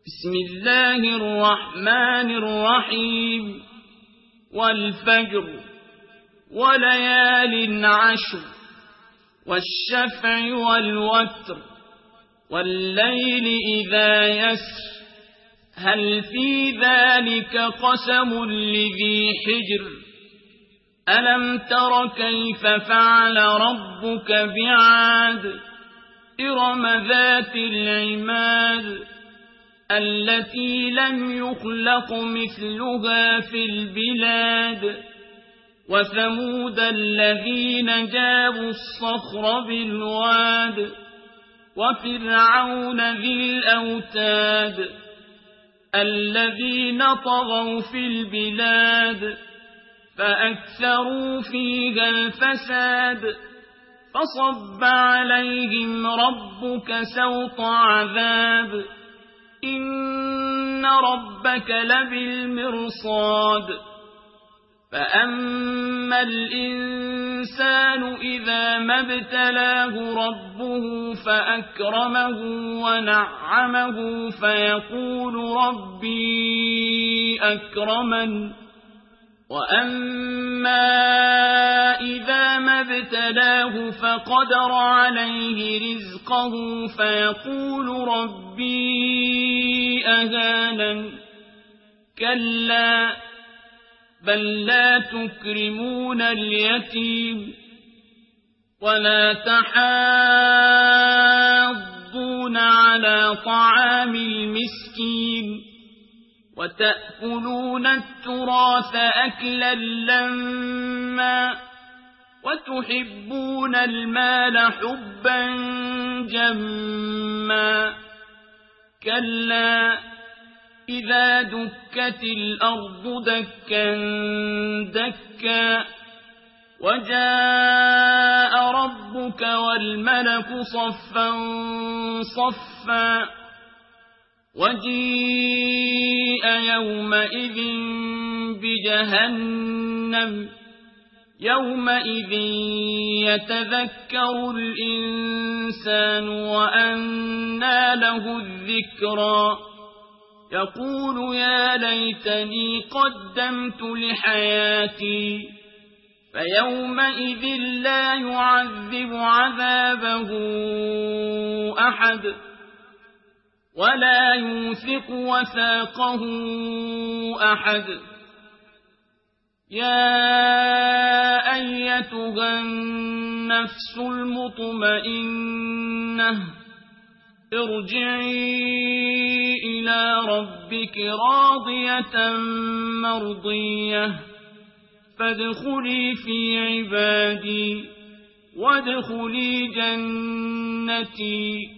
بسم الله الرحمن الرحيم والفجر وليال عشر والشفع والوتر والليل إذا يسر هل في ذلك قسم لذي حجر ألم تر كيف فعل ربك بعاد إرم ذات العماد التي لم يخلق مثلها في البلاد وثمود الذين جابوا الصخر بالواد وفرعون ذي الأوتاد الذين طغوا في البلاد فأكثروا فيها الفساد فصب عليهم ربك سوط عذاب إن ربك لبالمرصاد فأما الإنسان إذا ما ابتلاه ربه فأكرمه ونعمه فيقول ربي أكرمن وأما إذا ما ابتلاه فقدر عليه رزقه فيقول ربي أهانن كلا بل لا تكرمون اليتيم ولا تحاضون على طعام المسكين وتأكلون التراث أكلا لما وتحبون المال حبا جما كلا إذا دكت الأرض دكا دكا وجاء ربك والملك صفا صفا وجيء يومئذ بجهنم يومئذ يتذكر الإنسان وأنى له الذكرى يقول يا ليتني قدمت لحياتي فيومئذ لا يعذب عذابه أحد ولا يوثق وثاقه أحد يا أيتها النفس المطمئنة ارجعي إلى ربك راضية مرضية فادخلي في عبادي وادخلي جنتي